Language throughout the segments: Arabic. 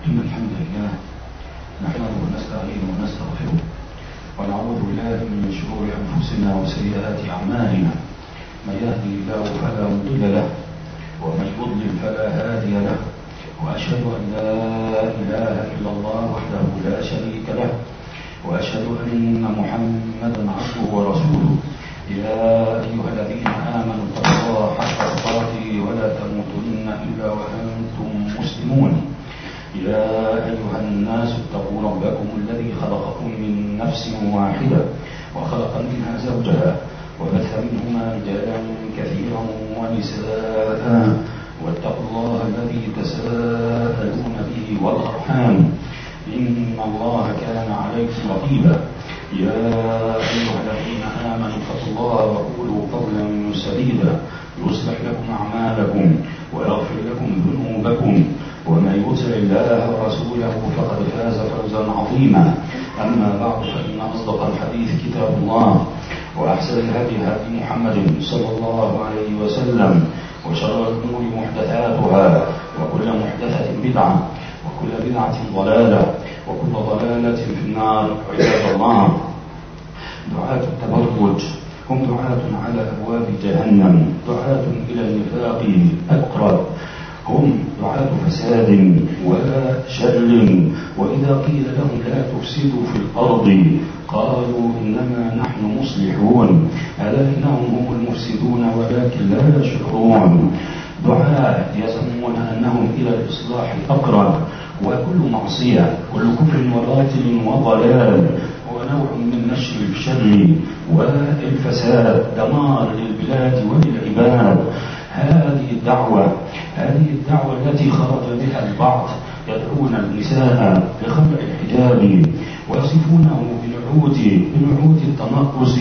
إن الحمد لله نحمده ونستعينه ونستغفره ونعوذ بالله من شرور أنفسنا وسيئات أعمالنا. من يهدي الله فلا مضل له ومن يضلل فلا هادي له، وأشهد أن لا إله إلا الله وحده لا شريك له، وأشهد أن محمدا عبده ورسوله. يا أيها الذين آمنوا اتقوا الله حق تقاته ولا تموتن إلا وأنتم مسلمون. يا أيها الناس اتقوا ربكم الذي خلقكم من نفس واحدة وخلق منها زوجها وبث منهما رجالا كثيرا ونساء، واتقوا الله الذي تساءلون به والأرحام إن الله كان عليكم رقيبا. يا أيها الذين آمنوا اتقوا الله وقولوا قولا سديدا يصلح لكم أعمالكم ويغفر لكم ذنوبكم، ومن يطع الله ورسوله فقد فاز فوزا عظيما. أما بعد، فإن أصدق الحديث كتاب الله، وأحسن الهدي هدي محمد صلى الله عليه وسلم، وشر الأمور محدثاتها، وكل محدثة بدعة، وكل بدعة ضلالة، وكل ضلالة في النار. عباد الله، دعاة التبرج هم دعاة على أبواب جهنم، دعاة إلى النفاق الأقرب، هم دعاة فساد وشر. وإذا قيل لهم لا تفسدوا في الأرض قالوا إنما نحن مصلحون، ألا إنهم هم المفسدون ولكن لا يشعرون. دعاة يزعمون أنهم إلى الإصلاح أقرب، وكل معصية كل كفر وباطل وضلال هو نوع من نشر الشر والفساد، دمار للبلاد وللعباد. هذه الدعوة التي خرج بها البعض يدعون النساء بخلع الحجاب ويصفونه بنعوت التنقص.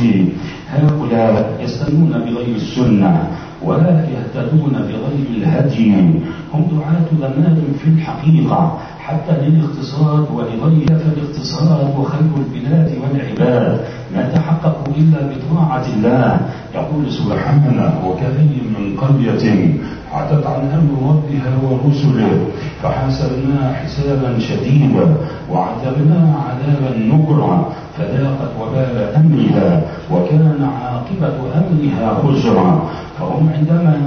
هؤلاء يستنون بغير السنة ولا يهتدون بغير الهدي، هم دعاة ضلال في الحقيقة حتى للاقتصاد ولغيره. فالاقتصاد وخير البلاد والعباد لا تحقق إلا بطاعة الله. يقول سبحانه: وكأي من قرية عتت عن أمر ربها ورسله فحاسبناها حسابا شديدا وعذبناها عذابا نكرا فذاقت وبال أمرها وكان عاقبة أمرها خسرا. فهم عندما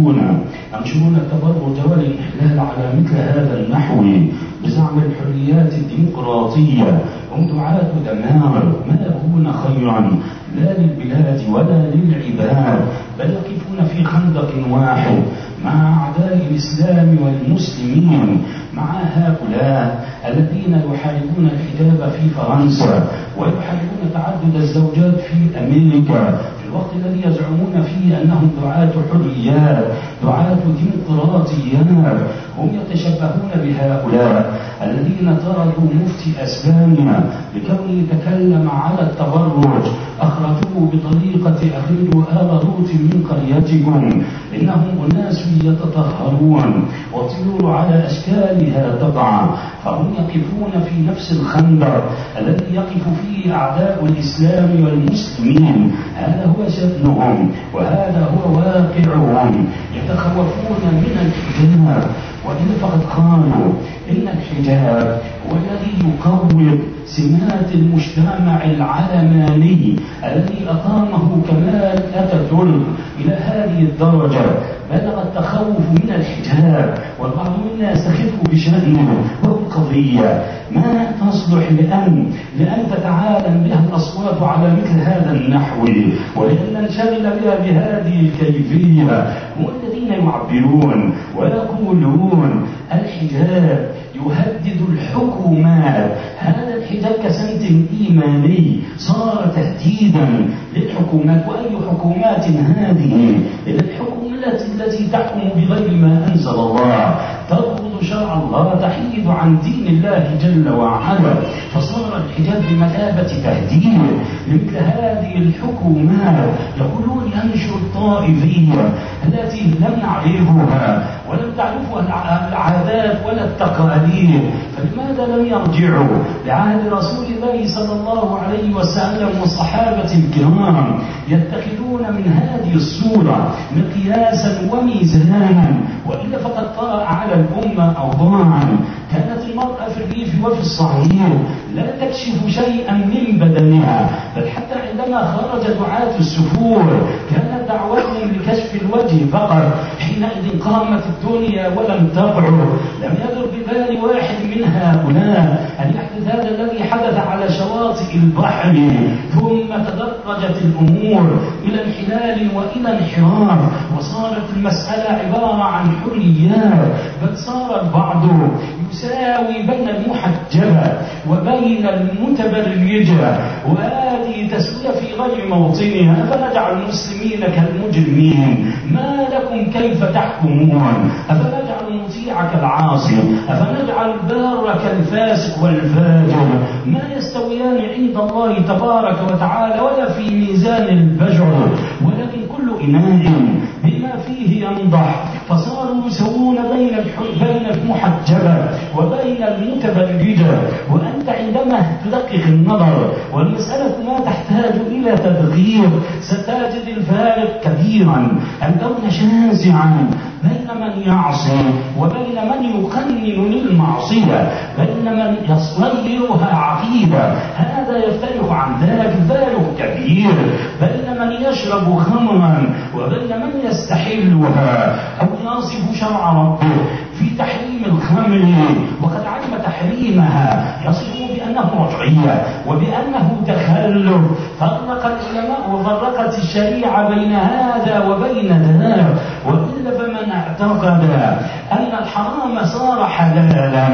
ينشرون التبرج والانحلال على مثل هذا النحو بزعم الحريات الديمقراطية، هم دعاة دمار ما يكون خيرا لا للبلاد ولا للعباد، بل يقفون في خندق واحد مع أعداء الإسلام والمسلمين، مع هؤلاء الذين يحاربون الحجاب في فرنسا ويحاربون تعدد الزوجات في أمريكا، في الوقت الذي يزعمون فيه أنهم دعاة حريات دعاة ديمقراطيات. هم يتشبهون بهؤلاء الذين طردوا مفتي أسبانيا لكونه يتكلم على التبرج، أخرجوه بطريقة أخرجوا آل لوط من قريتكم إنهم أناس يتطهرون والطيور على أشكالها تضع. فهم يقفون في نفس الخندق الذي يقف فيه أعداء الإسلام والمسلمين. هذا هو شأنهم وهذا هو واقعهم. يتخوفون من الحجاب، وإلا فقد قالوا إن الحجاب هو الذي يقوض سمات المجتمع العلماني الذي أقامه كمال أتاتورك إلى هذه الدرجة. بلغ التخوف من الحجاب والبعض منا يستخف بشأنه، وهو قضية ما تصلح لأن تتعالم بها الأصوات على مثل هذا النحو، ولأن ننشغل بها بهذه الكيفية. هم الذين يعبرون ويقولون الحجاب يهدد الحكومات. هذا الحجاب كسنت إيماني صار تهديدا للحكومات. وأي حكومات هذه؟ الحكومات التي تحكم بغير ما أنزل الله، ترفض شرع الله، تحيد عن دين الله جل وعلا. فصار الحجاب بمثابة تهديد لمثل هذه الحكومات. يقولون أنشر الطائفية التي لم نعرفها ولم تعرفها العادات ولا التقاليد، فلماذا لم يرجعوا لعهد رسول الله صلى الله عليه وسلم والصحابة الكرام يتخذون من هذه الصورة مقياسا وميزانا؟ وإلا فقد طرأ على الأمة أوضاعا كانت المرأة وفي الصحيح لا تكشف شيئا من بدنها، بل حتى عندما خرج دعاة السفور كانت دعوتهم لكشف الوجه فقط. حينئذ قامت الدنيا ولم تقعد. لم يدر ببال واحد من هؤلاء أن يحدث هذا الذي حدث على شواطئ البحر، ثم تدرجت الأمور إلى انحلال وإلى انحراف، وصارت المسألة عبارة عن حريات، بل صار البعض يساوي بين المحجبة وبين المتبرجة، وهذه تسوية في غير موطنها. أفنجعل المسلمين كالمجرمين؟ ما لكم كيف تحكمون؟ أفنجعل المطيع كالعاصي؟ أفنجعل البار كالفاسق والفاجر؟ ما يستويان عند الله تبارك وتعالى ولا في ميزان البشر، ولكن كل إناء بما فيه ينضح. فصاروا يسوون بين المحجبة وبين المتبرجة. وأنت عندما تدقق النظر والمسألة ما تحتاج إلى تدقيق ستجد الفارق كبيرا، الكون شاسعا بين من يعصي وبين من يقنن للمعصية، بين من يصيرها عقيدة هذا يفترق عن ذاك الفارق كبير، بين من يشرب خمرا وبين من يستحلها أو يصف شرع ربه في تحريم الخمر وقد علم تحريمها، يصفه بأنه رجعية وبأنه تخلف. فرق العلماء وفرقت الشريعة بين هذا وبين ذاك. وإلا فمن اعتقد أن الحرام صار حلالا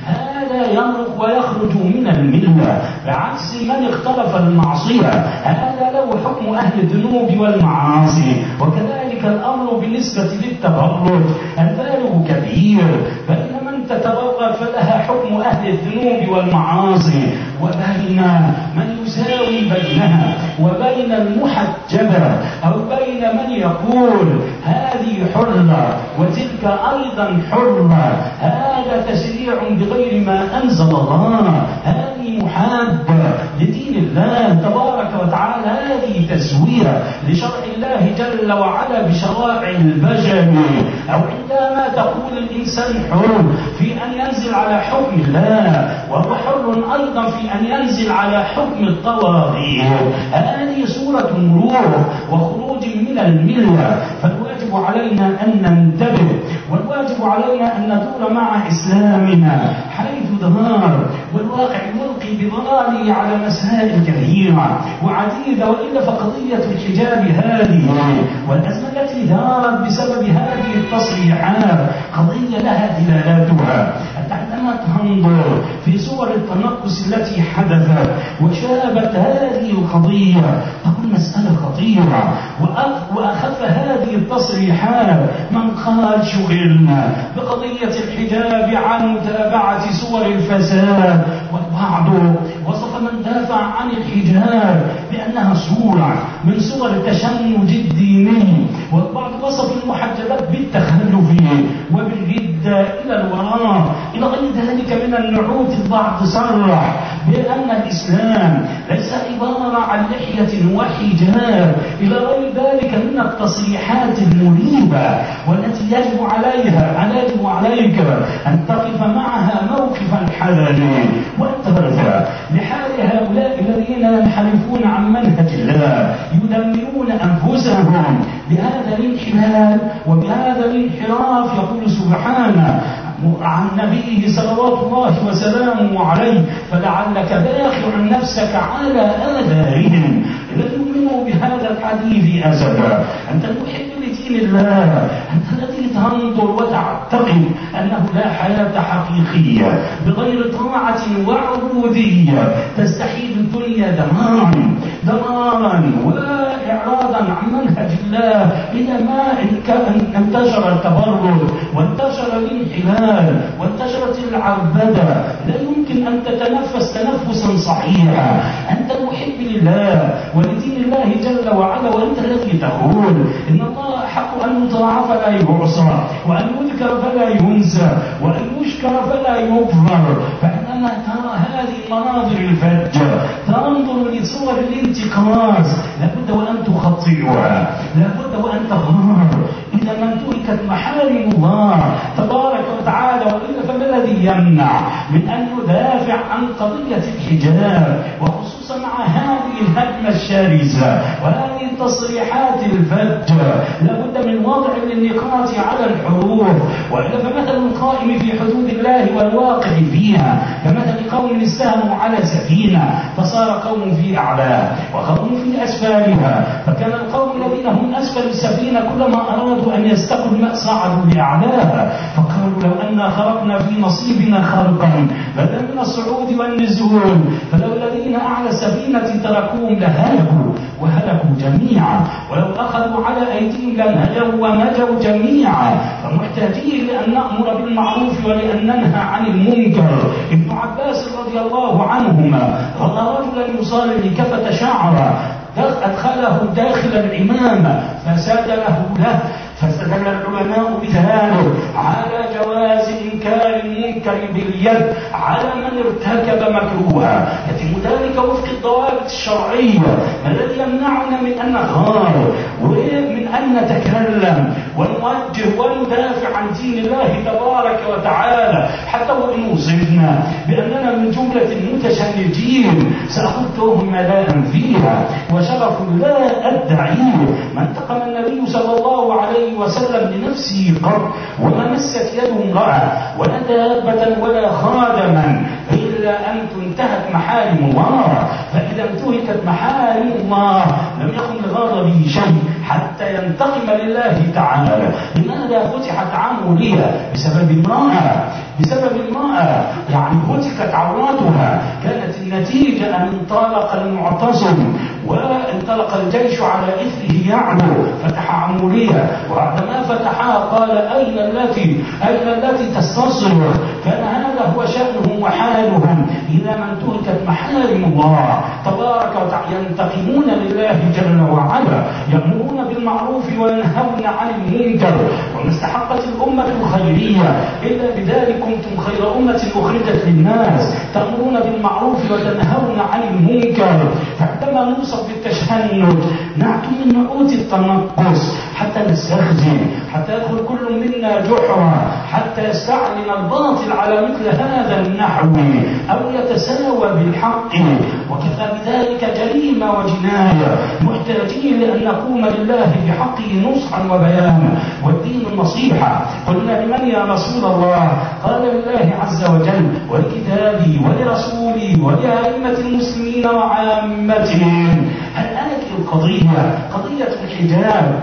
هذا يمرق ويخرج من الملة، بعكس من اختلف المعصية هذا له حكم أهل الذنوب والمعاصي. وكذلك الأمر بالنسبة للتبرج، الفارق كبير، بين من تتبرج فلها حكم أهل الذنوب والمعاصي، وبين من يساوي بينها وبين المحجبة، أو بين من يقول هذه حرة وتلك أيضا حرة، هذا تشريع بغير ما أنزل الله، هذه محادة لدين الله تبارك وتعالى، هذه تسوية لشرع الله جل وعلا بشرائع البشر. أو عندما تقول الإنسان حر في أن ينزل على حكم الله، وهو حر أيضا في أن ينزل على حكم الطواغيت، هذه صورة مروح وخروج من الملة. فالواجب علينا أن ننتبه، والواجب علينا أن ندور مع إسلامنا حيث ظهر، والواقع يلقي بضلاله على مسائل كثيرة وعديدة. وإلا فقضية الحجاب هذه والأزمة التي دارت بسبب هذه التصريحات قضية لها دلالاتها. أنت عندما تنظر في صور التنقص التي حدثت وشابت هذه القضية تقول مسألة خطيرة. وأخف هذه التصريحات من قال شغلنا بقضية الحجاب عن متابعة صور الفساد، والبعض وصف من دافع عن الحجاب بأنها صورة من صور التشنج الديني، والبعض وصف المحجبات بالتخلف وبالردة إلى الوراء إلى غير ذلك من النعوت. البعض صرح بأن الإسلام ليس عبارة عن لحية وحجاب إلى غير ذلك من التصريحات المريبة، والتي يجب عليك أن تقف معها موقف الحذر وترجع لحال هؤلاء الذين ينحرفون عن منهج الله، يدمرون أنفسهم بهذا الانحلال وبهذا الانحراف. يقول سبحانه عن نبيه صلوات الله وسلامه عليه: فلعلك باخع نفسك على آثارهم لن يؤمنوا بهذا الحديث أسفا. أنت المحب لدين الله، أنت الذي تنظر وتعتقد أنه لا حياة حقيقية بغير طاعة وعبودية، تستحيل الدنيا دمارا وإعراضا عن منهج الله إلى ما انتشر التبرج وانتشر الانحلال وانتشرت العربدة. لا يمكن أن تتنفس تنفسا صحيحا. أنت محب لله ولدين الله جل وعلا، وأنت الذي تقول إن الله حق أن يطاع فلا يعصى، وأن يذكر فلا ينسى، وأن يشكر فلا يكفر. فعندما ترى هذه المناظر الفجة تنظر لصور الانتقاص، لابد وأن تخطئها، لابد وأن تغار إلى إذا ما انتهكت محارم الله تبارك وتعالى، وإلا فما الذي يمنع من أن يدافع عن قضية الحجاب، وخصوصا مع هذه الهجمة الشرسة وهذه التصريحات الفجة؟ لابد من وضع للنقاط على الحروف، وإلا فمثل القائم في حدود الله والواقع فيها كمثل قوم استهموا على سفينة فصار قوم في أعلاها وقوم في أسفلها، فكان القوم الذين هم أسفل السفينة كلما أرادوا أن يستقوا الماء صعدوا لأعلاها، فقالوا لو أن خرقنا في نصيبنا خرقا بدل من الصعود والنزول، فلو الذين أعلى السفينة تركوهم لهلكوا وهلكوا جميعا، ولو أخذوا على أيديهم لنهجوا ونجوا جميعا، فمحتاجين لأن نأمر بالمعروف ولأن ننهى عن المنكر. ابن عباس رضي الله عنهما رأى رجلا يصلي كفت شعره أدخله داخل الإمامة فساد له فاستدل العلماء بذلك على جواز إنكار المنكر باليد على من ارتكب مكروها، يتم ذلك وفق الضوابط الشرعية. ما الذي يمنعنا من أن نغار ومن أن نتكلم ونوجه وندافع عن دين الله تبارك وتعالى حتى وإن وصفنا بأننا من جملة المتشنجين سأخذ تهمة لا أنفيها وشرف لا أدعيه؟ ما انتقم النبي صلى الله عليه وسلم لنفسه قط وما مست يده امرأة ولا دابة ولا خادما إلا أن تنتهك محارم الله، فإذا انتهكت محارم الله لم يكن لغضبه شيء حتى ينتقم لله تعالى. لماذا فتحت عمولية؟ بسبب امرأة يعني فتكت عوراتها، كانت النتيجة أن انطلق المعتصم وانطلق الجيش على إثره يعلو، فتح عمولية، وبعدما فتحها قال أين التي تستصرخ؟ كان هذا هو شأنهم وحالهم إذا ما انتهكت محارم الله تبارك وتعالى، ينتقمون لله جل وعلا، يأمرون بالمعروف وينهون عن المنكر. وما استحقت الأمة الخيرية إلا بذلك كنتم خير أمة أخرجت للناس تأمرون بالمعروف وتنهون عن المنكر. فعندما نوصف بالتشهد نعتم من نعوت التنقص حتى نستخزي، حتى يدخل كل منا جحرا، حتى يستعلن الباطل على مثل هذا النحو أو يتساوى بالحق، وكفى بذلك جريمة وجناية. محتاجين لأن نقوم لله بحقه نصحا وبيانا، والدين النصيحة. قلنا لمن يا رسول الله؟ قال لله عز وجل ولكتابه ولرسوله ولأئمة المسلمين وعامتهم. هل هذه قضية الحجاب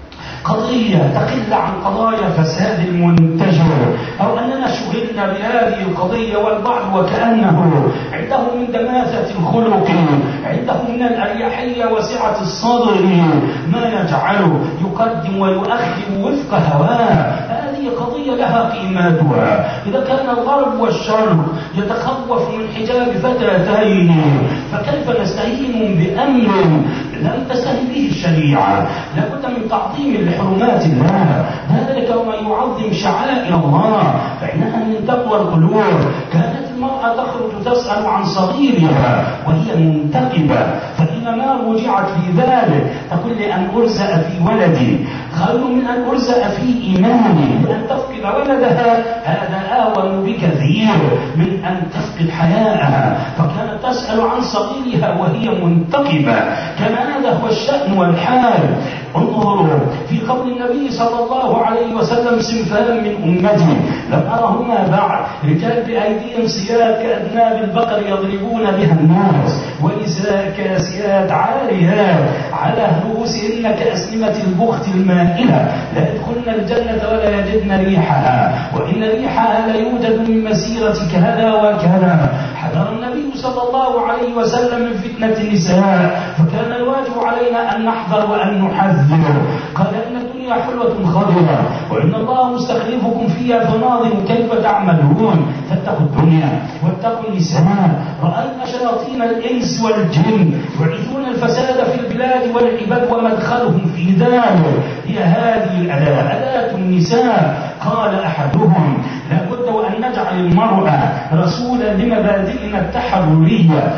قضية تقل عن قضايا فساد المنتشر، أو أننا شغلنا بهذه القضية والبعض وكأنه عنده من دماثة الخلق، عنده من الأريحية وسعة الصدر ما يجعله يقدم ويؤخر وفق هواه. هذه قضية لها قيمتها. إذا كان الغرب والشرق يتخوف من حجاب فتاتين، فكيف نستهين بأمر لم تستهن به الشريعة؟ لابد من تعظيم لحرمات الله، ذلك وما يعظم شعائر الله فإنها من تقوى القلوب. كانت المرأة تخرج تسأل عن صغيرها وهي منتقبة، فإذا ما رجعت في ذلك تقول لأن أرزأ في ولدي خير من أن أرزأ في إيماني، لأن تفقد ولدها هذا أهون بكثير من أن تفقد حياءها. فكانت تسأل عن صغيرها وهي منتقبة. كان هذا هو الشأن والحال. انظروا في قول النبي صلى الله عليه وسلم صنفان من أمتي لم أرهما بعد، رجال بأيديهم سياد كأذناب البقر يضربون بها الناس، ونساء كاسيات عاريات على رؤوسهن كأسنمة البخت المائلة، لا يدخلن الجنة ولا يجدن ريحها، وإن ريحها لا يوجد من مسيرة كذا وكذا. حذر النبي صلى الله عليه وسلم من فتنة النساء، فكان الواجب علينا أن نحذر وأن نحذر. قال إن الدنيا حلوة خضرة وإن الله مستخلفكم فيها فناظروا كيف تعملون. فاتقوا الدنيا واتقوا النساء. رأينا شياطين الإنس والجن يعيثون الفساد في البلاد والعباد ومدخلهم في ذلك هي هذه الأداة، أداة النساء. قال أحدهم لابد وأن نجعل المرأة رسولا عملا بمبادئنا التحررية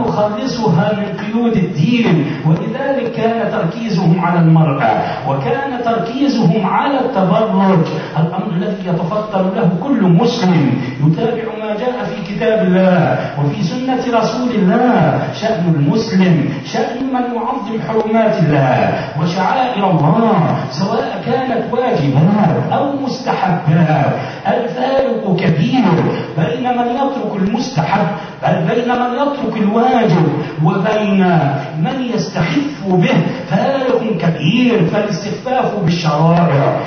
ونخلصها من قيود الدين. ولذلك كان تركيزهم على المرأة وكان تركيزهم على التبرج، الأمر الذي يتفطر له كل مسلم يتابع ما جاء في كتاب الله وفي سنة رسول الله. شأن المسلم شأن من يعظم حرمات الله وشعائر الله سواء كانت واجبات أو مستحبات. الفارق كبير بين من يترك المستحب بين من يترك الواجب وبين من يستخف به فارق كبير. فالاستخفاف بالشرائع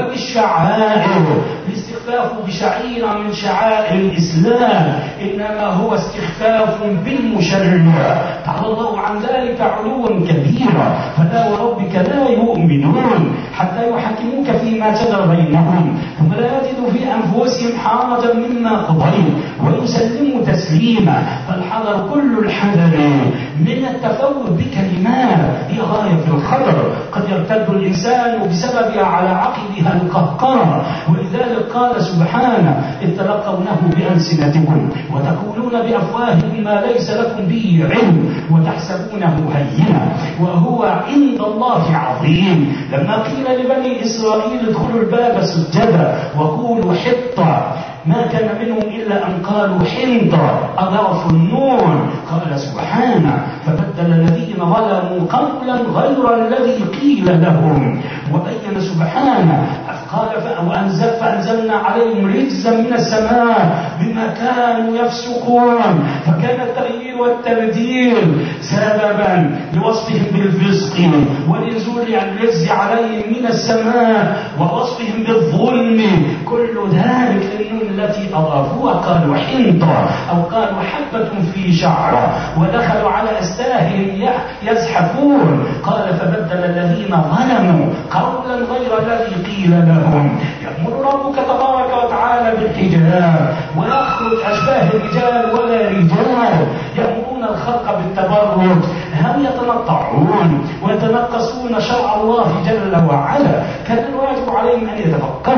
وبالشعائر، الاستخفاف بشعيرة من شعائر الإسلام إنما هو استخفاف بالمشرع، تعالى الله عن ذلك علوا كبيرا. فلا وربك لا يؤمنون حتى يحكموك فيما شجر بينهم ثم لا يجدوا في أنفسهم حرجا مما قضيت ويسلموا تسليما. فالحذر كل الحذر من التفوت بكلمات هي غاية في الخطر، قد يرتد الإنسان بسببها على عقبها القهقرة. ولذلك قال سبحانه إذ تلقونه بألسنتكم وتقولون بأفواهكم ما ليس لكم به علم وتحسبونه هينا وهو عند الله عظيم. لما قيل لبني إسرائيل ادخلوا الباب سجدا وقولوا حطة ما كان منهم إلا أن قالوا حنطة أضافوا النون. قال سبحانه فبدل الذين ظلموا قولا غير الذي قيل لهم. وبين سبحانه قال فأنزلنا عليهم رجزا من السماء بما كانوا يفسقون. فكان التغيير والتبديل سببا لوصفهم بالفسق ولنزول الرجز عليهم من السماء ووصفهم بالظلم. كل ذلك للنون التي أضافوها قالوا حنطة أو قالوا حبة في شعرة ودخلوا على أستاههم يزحفون. قال فبدل الذين ظلموا قولا غير الذي قيل لهم. يأمر ربك تبارك وتعالى بالحجاب ويخرج أشباه الرجال ولا رجال. يأمرون الخلق بالتبرج هم يتنطعون ويتنقصون شرع الله جل وعلا. كان الواجب عليهم أن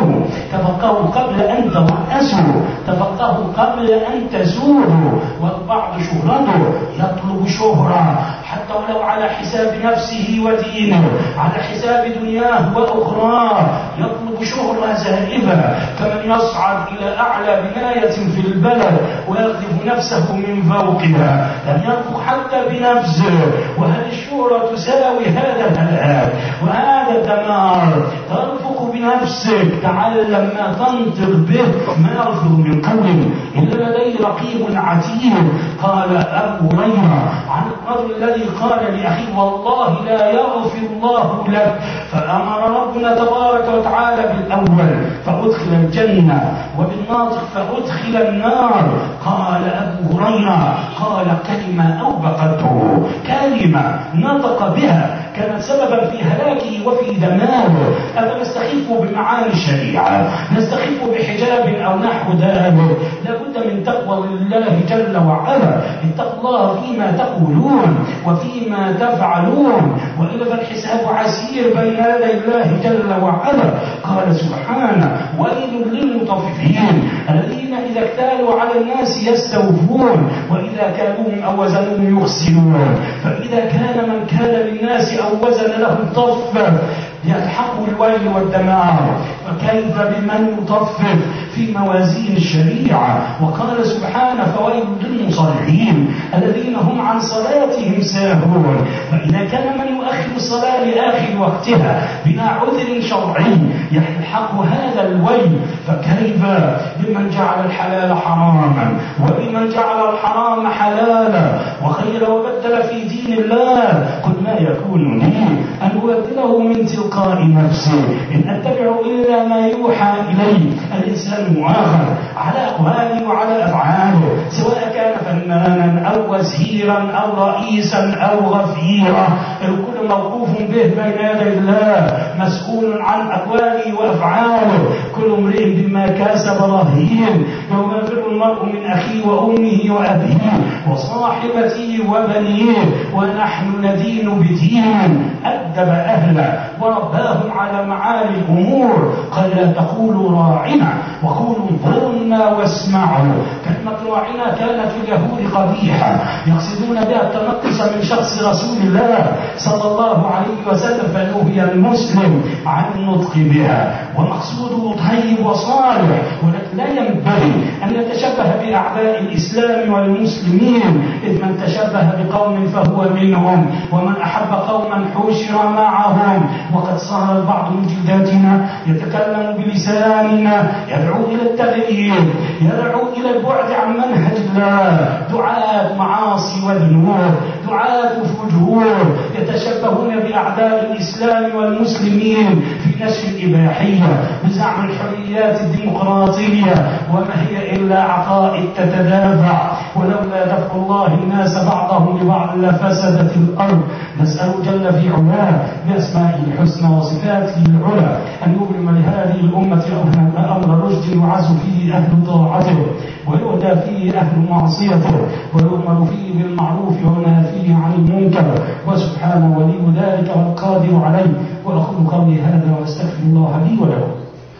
تفقهوا قبل أن ترأسوا، تفقهوا قبل أن تزوروا. والبعض شهرته يطلب شهرة حتى ولو على حساب نفسه ودينه، على حساب دنياه وأخراه، يطلب شهرة زائفة. فمن يصعد إلى أعلى بناية في البلد ويقذف نفسه من فوقها لم ينفق حتى بنفسه. وهل الشهرة تساوي هذا الهلاك وهذا الدمار؟ تنفق بنفسك، تعلم ما تنطق به، ما يرفض من قول إلا لديه رقيب عتيد. قال أبو هريرة عن الرجل الذي قال لأخيه والله لا يغفر الله لك، فأمر ربنا تبارك وتعالى بالأول فأدخل الجنة وبالناطق فأدخل النار. قال أبو هريرة قال كلمة أوبقته، كلمة نطق بها كانت سببا في هلاكه وفي دماره. أفنستخف بمعاني الشريعة، نستخف بحجاب أو نحو ذلك؟ لابد من تقوى لله جل وعلا. اتقوا الله فيما تقولون وفيما تفعلون وإلا فالحساب عسير بين يدي الله جل وعلا. قال سبحانه ويل للمطففين الذين إذا اكتالوا على الناس يستوفون وإذا كالوهم أو وزنوهم يخسرون. فإذا كان من كان للناس أو وزن له طفا يلحقه الويل والدمار، فكيف بمن يطفف في موازين الشريعة؟ وقال سبحانه فويل للمصلين الذين هم عن صلاتهم ساهون. فإذا كان من يؤخر الصلاة لآخر وقتها بلا عذر شرعي يلحق هذا الويل، فكيف بمن جعل الحلال حراما وبمن جعل الحرام حلالا وخير وبدل في دين الله؟ قل ما يكون لي أن أبدله من تلقاء نفسي إن أتبع إلا ما يوحى إلي. الإنسان مؤاخذ على أقواله وعلى أفعاله سواء كان فنانا أو وزيرا أو رئيسا أو غفيرا، الكل موقوف به بين يدي الله مسؤول عن أقواله وأفعاله. كل امرئ بما كسب رهين يوم يفر المرء من أخيه وأمه وأبيه وصاحبته وبنيه، ونحن ندين بدين أدب أهله ورباهم على معالي الأمور. قال لا تقولوا راعنا وقولوا انظرنا واسمعوا. كلمة راعنا كانت في اليهود قبيحة، يقصدون بها التنقص من شخص رسول الله صلى الله عليه وسلم، فنهي المسلم عن النطق بها، ومقصوده طيب وصالح، ولكن لا ينبغي أن يتشبه بأعداء الإسلام والمسلمين، إذ من تشبه بقوم فهو منهم، ومن أحب قوما حشر معهم. وقد صار البعض من جداتنا يتكلم بلساننا يدعو إلى التغيير، يدعو إلى البعد عن منهج الله، دعاة معاصي وذنوب، دعاة فجور، يتشبهون بأعداء الإسلام والمسلمين في نشر الإباحية بزعم الحريات الديمقراطية، وما هي إلا عقائد تتدافع. ولولا دفع الله الناس بعضهم ببعض لفسدت الأرض. نسأل جل في علاه بأسمائه الحسنى وصفاته العلى أن يبرم لهذه الأمة أمر رشد يعز فيه أهل طاعته ويؤدى فيه أهل معصيته، ويؤمر فيه بالمعروف وينهى فيه عن المنكر، وسبحانه ولي ذلك والقادر عليه. وأقول قولي هذا وأستغفر الله لي ولكم.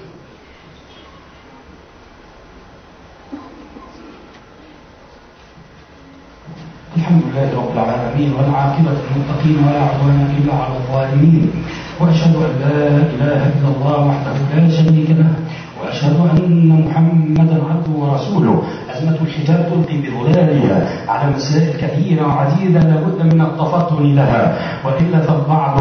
الحمد لله رب العالمين، والعاقبة للمتقين ولا عدوان إلا على الظالمين، وأشهد أن لا إله إلا الله وحده لا شريك له، وأشهد أن محمدا عبده ورسوله. أزمة الحجاب تلقي بظلالها على مسائل كثيرة وعديدة لابد من التفطن لها، وإلا فالبعض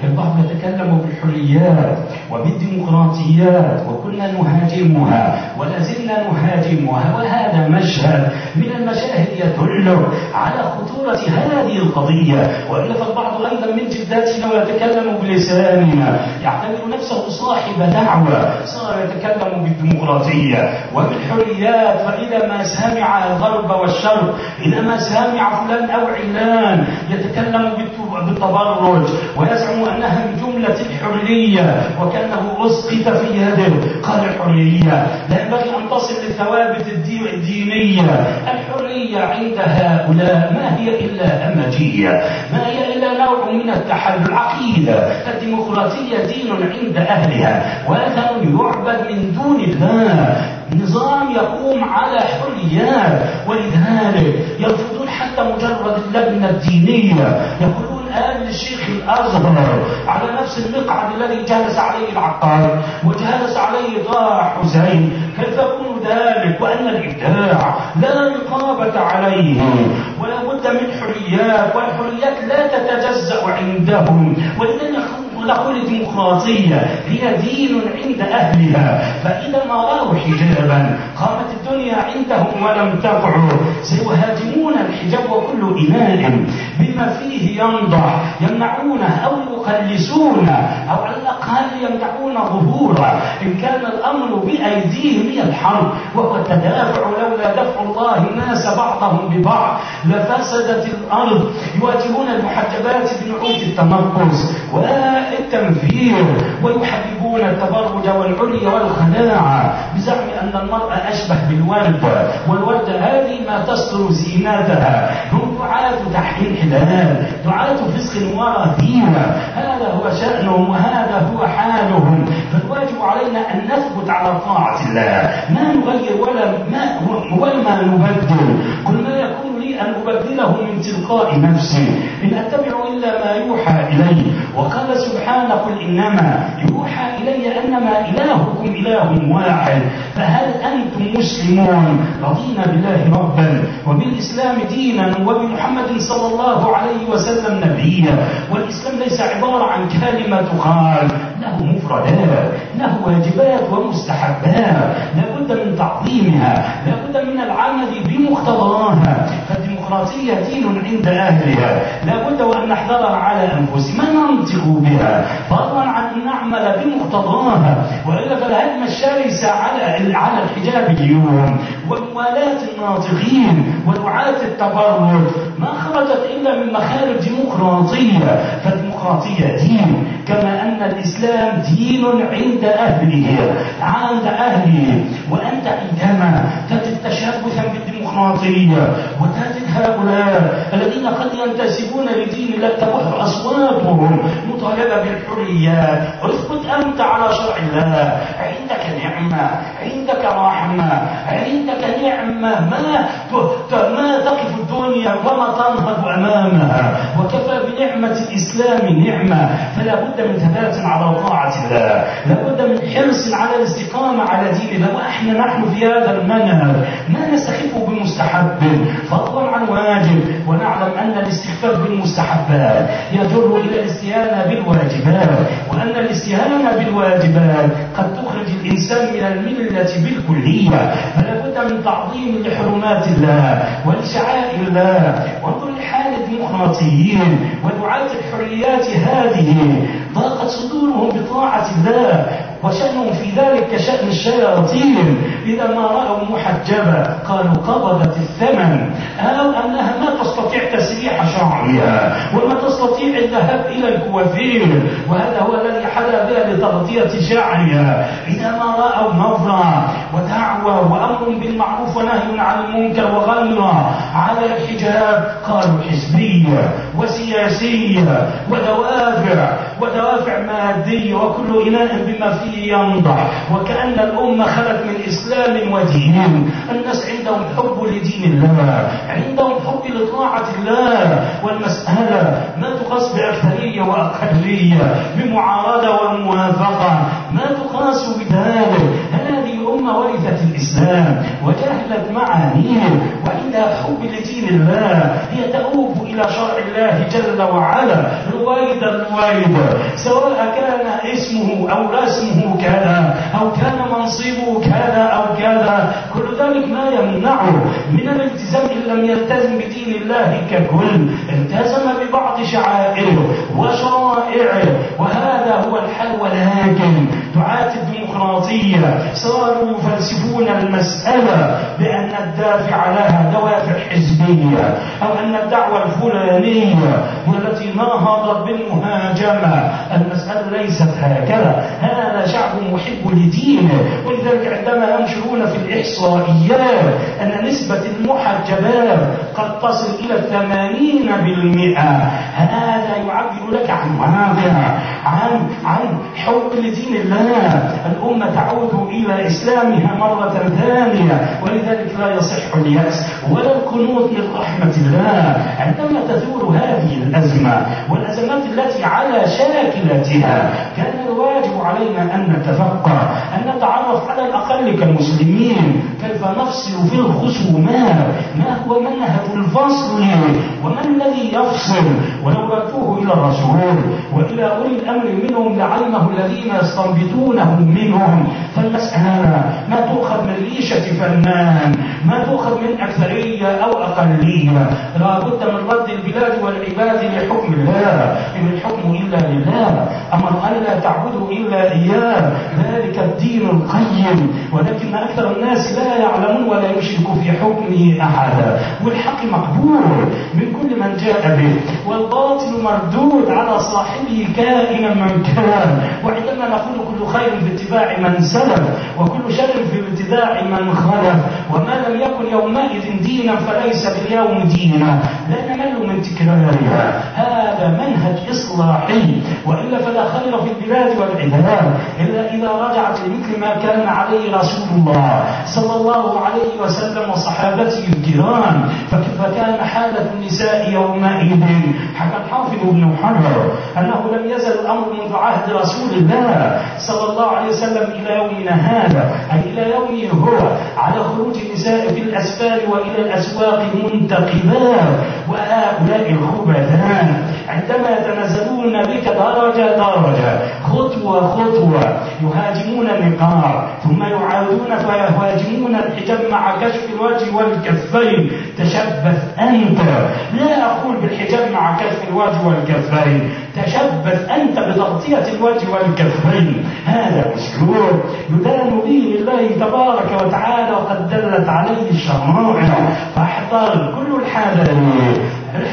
يتكلم بالحريات وبالديمقراطيات، وكنا نهاجمها ولا زلنا نهاجمها، وهذا مشهد من المشاهد يدل على خطورة هذه القضية. وإلا فالبعض أيضا من جداتنا ويتكلم بلساننا، يعتبر نفسه صاحب دعوة، صار يتكلم بالديمقراطية وبالحريات، فإذا ما سامع الغرب والشرق، إذا ما سامع فلان أو علان يتكلم بالتبرج ويزعم أنها من جملة الحرية وكأنه أسقط في يده، قال الحرية لا ينبغي أن تصل للثوابت الدينية. الحرية عند هؤلاء ما هي إلا همجية، ما هي إلا نوع من التحلل. العقيدة الديمقراطية دين عند أهلها، وأثن يعبد من دون الله، نظام يقوم على حريات، ولذلك يرفضون حتى مجرد اللجنة الدينية. يقولون آل الشيخ الأزهر على نفس المقعد الذي جلس عليه العقاد وجلس عليه طه حسين، كيف يكون ذلك وأن الإبداع لا رقابة عليه ولا بد من حريات، والحريات لا تتجزأ عندهم. وإذا نقول الديمقراطية هي دين عند أهلها، فإذا ما رأوا حجابا قامت الدنيا عندهم ولم تقعوا، سيهاجمون الحجاب وكل إناء بما فيه ينضح يمنعونه أو يقلسونه، أو على الأقل يمنعون ظهوره. إن كان الأمر بأيديهم هي الحرب وهو التدافع، لولا دفع الله الناس بعضهم ببعض لفسدت الأرض. يواجهون المحجبات بنعوت التنقص والتنفير، ويحببون التبرج والعلي والخداع بزعم أن المرأة أشبه بالورد، والورد هذه ما تستر زينتها. هم دعاة تحريم حلال، دعاة فسق ورذيلة، هذا هو شأنهم وهذا هو حالهم. فالواجب علينا أن نثبت على طاعة الله، ما نغير ولا نبدل. كل ما يكون لي أن أبدله من تلقاء نفسي، إن أتبع إلا ما يوحى إلي. وقال سبحانه قل إنما يوحى إلي أنما إلهكم إله واحد. فهل أنتم مسلمون رضينا بالله ربا وبالإسلام دينا وبمحمد صلى الله عليه وسلم نبيا؟ والإسلام ليس عبارة عن كلمة تقال، له مفردات، له واجبات ومستحبات، لابد من تعظيمها، لابد من العمل بمقتضاها. فالديمقراطية دين عند أهلها، لابد وأن نحذرها على أنفسنا، ما ننطق بها فضلا عن أن نعمل بمقتضاها. وإلا فالهجمة الشرسة على الحجاب اليوم وموالاة الناطقين ودعاة التبرج ما خرجت إلا من مخارج ديمقراطية. الديمقراطية دين، كما أن الإسلام دين عند أهله وأنت عندما تجد تشبثا بالديمقراطية وتجد هؤلاء الذين قد ينتسبون لدين الله تبح أصواتهم مطالبة بالحريات، اثبت أنت على شرع الله. عندك نعمة، عندك رحمة، عندك نعمة ما تقف الدنيا وما تنهض أمامها، وكفى بنعمة الإسلام نعمة. فلا بد من ثبات على طاعة الله، لا بد من حرص على الاستقامة على دين الله. نحن في هذا المنهج ما نستخفه بمستحب فضلا عن واجب، ونعلم أن الاستخفاف بالمستحبات يجر إلى الاستهانة بالواجبات، وأن الاستهانة بالواجبات قد تخرج الإنسان من الملة بالكلية. فلا بد من تعظيم لحرمات الله ولشعائر الله. وانظر لحال الديمقراطيين ودعاة الحريات هذه، ضاقت صدورهم بطاعة الله، وشأنهم في ذلك كشأن الشياطين، إذا ما رأوا محجبة قالوا قبضت الثمن، أو أنها ما تستطيع تسريح شعرها وما تستطيع الذهاب إلى الكوافير، وهذا هو الذي حدا بها لتغطية شعرها. إذا ما رأوا نظرة ودعوة وأمر بالمعروف ونهي عن المنكر وغيره على الحجاب قالوا حزبية وسياسية ودوافع مادية، وكل إناء بما فيه ينضح، وكأن الأمة خلت من إسلام ودين. الناس عندهم حب لدين الله، عندهم حب لطاعة الله، والمسألة ما تقاس بأكثرية وأقلية، بمعارضة وموافقة، ما تقاس بذلك. هذه الأمة ورثت الإسلام وجهلت معانيه، وعندها حب لدين الله، هي تؤوب إلى شرع الله جل وعلا رويدا، سواء كان اسمه أو رسمه كذا، أو كان منصبه كذا أو كذا، كل ذلك ما يمنعه من الالتزام إن لم يلتزم بدين الله ككل، التزم ببعض شعائره وشرائعه، وهذا هو الحل. ولكن دعاة الديمقراطية صاروا يفلسفون المسألة بأن الدافع لها دوافع حزبية، أو أن الدعوة الفلانية والتي نهضت بالمهاجمة. المسألة ليست هكذا، هذا شعب محب لدينه. ولذلك عندما ينشرون في الإحصائيات أن نسبة المحجبات قد تصل إلى 80%، هذا يعبر لك عن واقع، عن حب لدين الله. الأمة تعود إلى إسلامها مرة ثانية، ولذلك لا يصح اليأس ولا القنوط من رحمة الله عندما تثور هذه الأزمة والأزمات التي على شاكلتها. كان الواجب علينا أن نتفقه، أن نتعرف على الأقل كمسلمين كيف نفصل في الخصومات، ما هو منهج الفصل وما الذي يفصل. ولو ردوه إلى الرسول وإلى أولي الأمر منهم لعلمه الذين يستنبطونه منهم. فالمسألة ما تؤخذ من ريشة فنان، ما تؤخذ من أكثرية أو أقلية. لا بد من رد البلاد والعباد لحكم الله، إن الحكم إلا لله، أمر أن لا تعبدوا إلا إياه، ذلك الدين القيم. ولكن أكثر الناس لا يعلمون ولا يشرك في حكمه أحدا. والحق مقبول من كل من جاء به، والباطل مردود على صاحبه كائنا من كان. وعندما نقول كل خير في اتباع من سلف، وكل شر في ابتداع من خلف، وما لم يكن يومئذ دينا فليس باليوم دينا، لا نمل من تكرارها. هذا منهج إصلاحي، وإلا فلا خير في البلاد والعباد إلا إذا رجعت لمثل ما كان عليه رسول الله صلى الله عليه وسلم وصحابته الكرام. فكان حالة النساء يومئذ، حكى الحافظ ابن حجر أنه لم يزل الأمر منذ عهد رسول الله صلى الله عليه وسلم إلى يومنا هذا، أي إلى يومه هو، على خروج النساء في الأسفار وإلى الأسواق منتقبات. وهؤلاء الخبثان عندما يتنزلون بك درجة درجة، خطوة خطوة، يهاجمون النقاب، ثم يعاودون فيهاجمون الحجاب مع كشف الوجه والكفين. تشبث أنت، لا أقول بالحجاب مع كشف الوجه والكفين، تشبث أنت بتغطية الوجه والكفين. هذا أسلوب يدان به لله تبارك وتعالى، وقد دلت عليه الشرائع. فاحذر كل الحذر من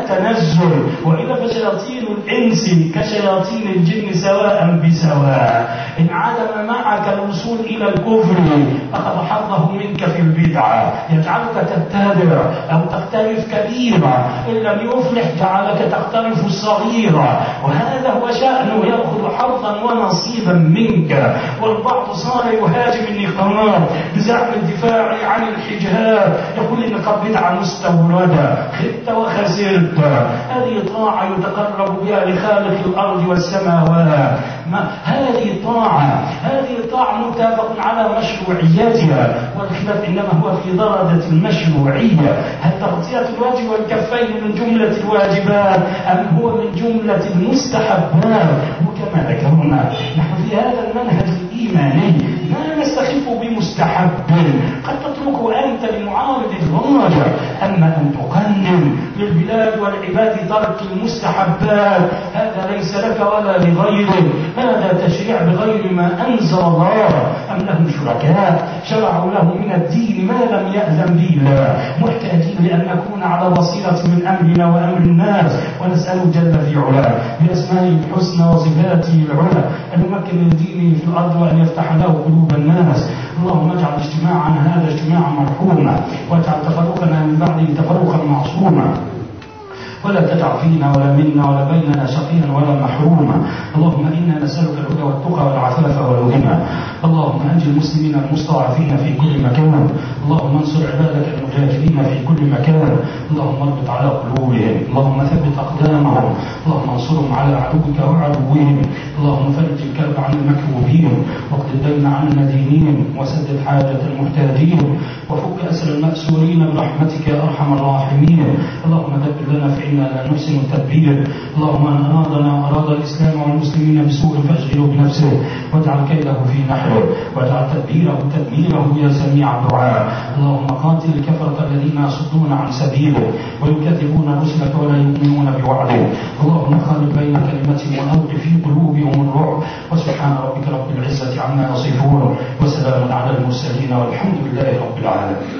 التنزل، وإلا فشياطين الإنس كشياطين الجن سواء بسواء. إن عدم معك الوصول إلى الكفر أخذ حظه منك في البدعة، يجعلك تبتدع أو تقترف كبيرة، إن لم يفلح جعلك تقترف الصغيرة، وهذا هو شأنه، يأخذ حظا ونصيبا منك. والبعض صار يهاجم النقابات بزعم الدفاع عن الحجاب، يقول إنك بدعة مستوردة، خبت وخسرت. هذه طاعة يتقرب بها لخالق الأرض والسماوات، هذه طاعة متفق على مشروعيتها، والخلاف إنما هو في درجة المشروعية. هل تغطية الوجه والكفين من جملة الواجبات أم هو من جملة المستحبات؟ وكما ذكرنا نحن في هذا المنهج الإيماني ما نستخف بمستحب، قد تتركه أنت لمعارض الواجب، أما أن تقنن للبلاد والعباد ترك المستحبات هذا ليس لك ولا لغيرك، هذا تشريع بغير ما أنزل الله. أم لهم شركاء شرعوا له من الدين ما لم يأذن به الله، محتاجين لأن نكون على بصيرة من أمرنا وأمر الناس، ونسأل جل في علاه بأسمائه الحسنى وصفاته العلى أن يمكن من دينه في الأرض وأن يفتح له قلوب الناس. اللهم اجعل اجتماعنا هذا اجتماعا مرحوما، واجعل تفرقنا من بعده تفرقا معصوما، ولا تدع فينا ولا منا ولا بيننا شقيا ولا محروما. اللهم إنا نسألك الهدى والتقى والعفاف والغنى. اللهم أنجِ المسلمين المستضعفين في كل مكان. اللهم انصر عبادك المجاهدين في كل مكان. اللهم اربط على قلوبهم، اللهم ثبت أقدامهم، اللهم انصرهم على عدوك وعدوهم. اللهم فرج الكرب عن المكروبين، واقض الدين عن المدينين، وسدد حاجة المحتاجين، وفك أسر المأسورين برحمتك يا أرحم الراحمين. اللهم دبر لنا فإنا لا نحسن التدبير. اللهم من أراد الإسلام والمسلمين بسوء فاشغله بنفسه، واجعل كيده في نحره، واجعل تدميره يا سميع الدعاء. اللهم قاتل الكفرة الذين يصدون عن سبيله ويكذبون رسلك ولا يؤمنون بوعده. اللهم خالف بين كلمتهم وألق في قلوبهم الرعب. وسبحان ربك رب العزة عما يصفون، وسلام على المرسلين، والحمد لله رب العالمين.